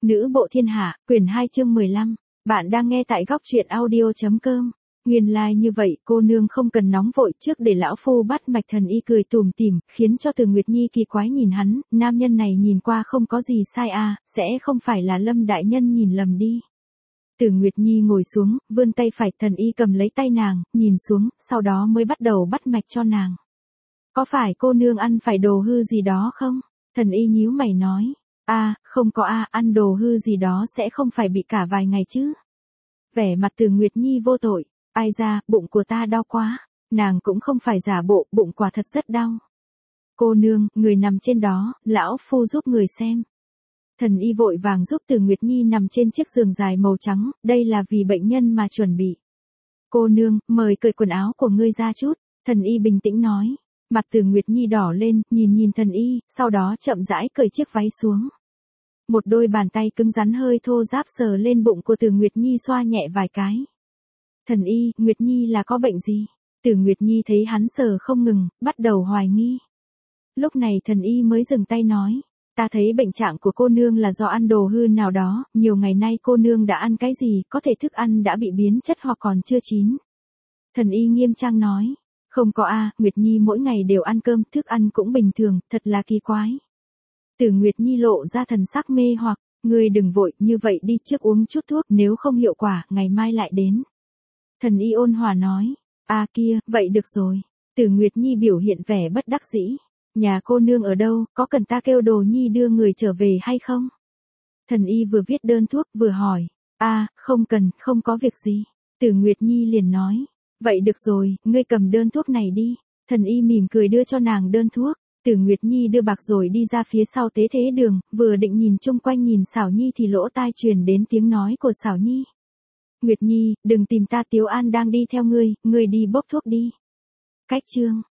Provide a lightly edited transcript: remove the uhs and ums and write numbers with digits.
Nữ bộ thiên hạ, quyển 2 chương 15. Bạn đang nghe tại góc truyện audio.com. Nguyên lai như vậy, cô nương không cần nóng vội, trước để lão phu bắt mạch. Thần y cười tủm tỉm, khiến cho Từ Nguyệt Nhi kỳ quái nhìn hắn, nam nhân này nhìn qua không có gì sai à, sẽ không phải là Lâm đại nhân nhìn lầm đi. Từ Nguyệt Nhi ngồi xuống, vươn tay phải, thần y cầm lấy tay nàng, nhìn xuống, sau đó mới bắt đầu bắt mạch cho nàng. Có phải cô nương ăn phải đồ hư gì đó không? Thần y nhíu mày nói. Không có ăn đồ hư gì đó sẽ không phải bị cả vài ngày chứ. Vẻ mặt Từ Nguyệt Nhi vô tội, ai ra, bụng của ta đau quá. Nàng cũng không phải giả bộ, bụng quả thật rất đau. Cô nương, người nằm trên đó, lão phu giúp người xem. Thần y vội vàng giúp Từ Nguyệt Nhi nằm trên chiếc giường dài màu trắng, đây là vì bệnh nhân mà chuẩn bị. Cô nương, mời cởi quần áo của ngươi ra chút, thần y bình tĩnh nói. Mặt Từ Nguyệt Nhi đỏ lên, nhìn thần y, sau đó chậm rãi cởi chiếc váy xuống. Một đôi bàn tay cứng rắn hơi thô ráp sờ lên bụng của Từ Nguyệt Nhi xoa nhẹ vài cái. Thần y, Nguyệt Nhi là có bệnh gì? Từ Nguyệt Nhi thấy hắn sờ không ngừng, bắt đầu hoài nghi. Lúc này thần y mới dừng tay nói. Ta thấy bệnh trạng của cô nương là do ăn đồ hư nào đó, nhiều ngày nay cô nương đã ăn cái gì, có thể thức ăn đã bị biến chất hoặc còn chưa chín. Thần y nghiêm trang nói. Không có Nguyệt Nhi mỗi ngày đều ăn cơm, thức ăn cũng bình thường, thật là kỳ quái. Từ Nguyệt Nhi lộ ra thần sắc mê hoặc, ngươi đừng vội, như vậy đi, trước uống chút thuốc, nếu không hiệu quả, ngày mai lại đến. Thần y ôn hòa nói, kia, vậy được rồi. Từ Nguyệt Nhi biểu hiện vẻ bất đắc dĩ. Nhà cô nương ở đâu, có cần ta kêu Đồ Nhi đưa người trở về hay không? Thần y vừa viết đơn thuốc vừa hỏi, không cần, không có việc gì. Từ Nguyệt Nhi liền nói. Vậy được rồi, ngươi cầm đơn thuốc này đi. Thần y mỉm cười đưa cho nàng đơn thuốc. Từ Nguyệt Nhi đưa bạc rồi đi ra phía sau tế thế đường, vừa định nhìn chung quanh nhìn Xảo Nhi thì lỗ tai truyền đến tiếng nói của Xảo Nhi. Nguyệt Nhi, đừng tìm ta, Tiếu An đang đi theo ngươi đi bốc thuốc đi. Cách chương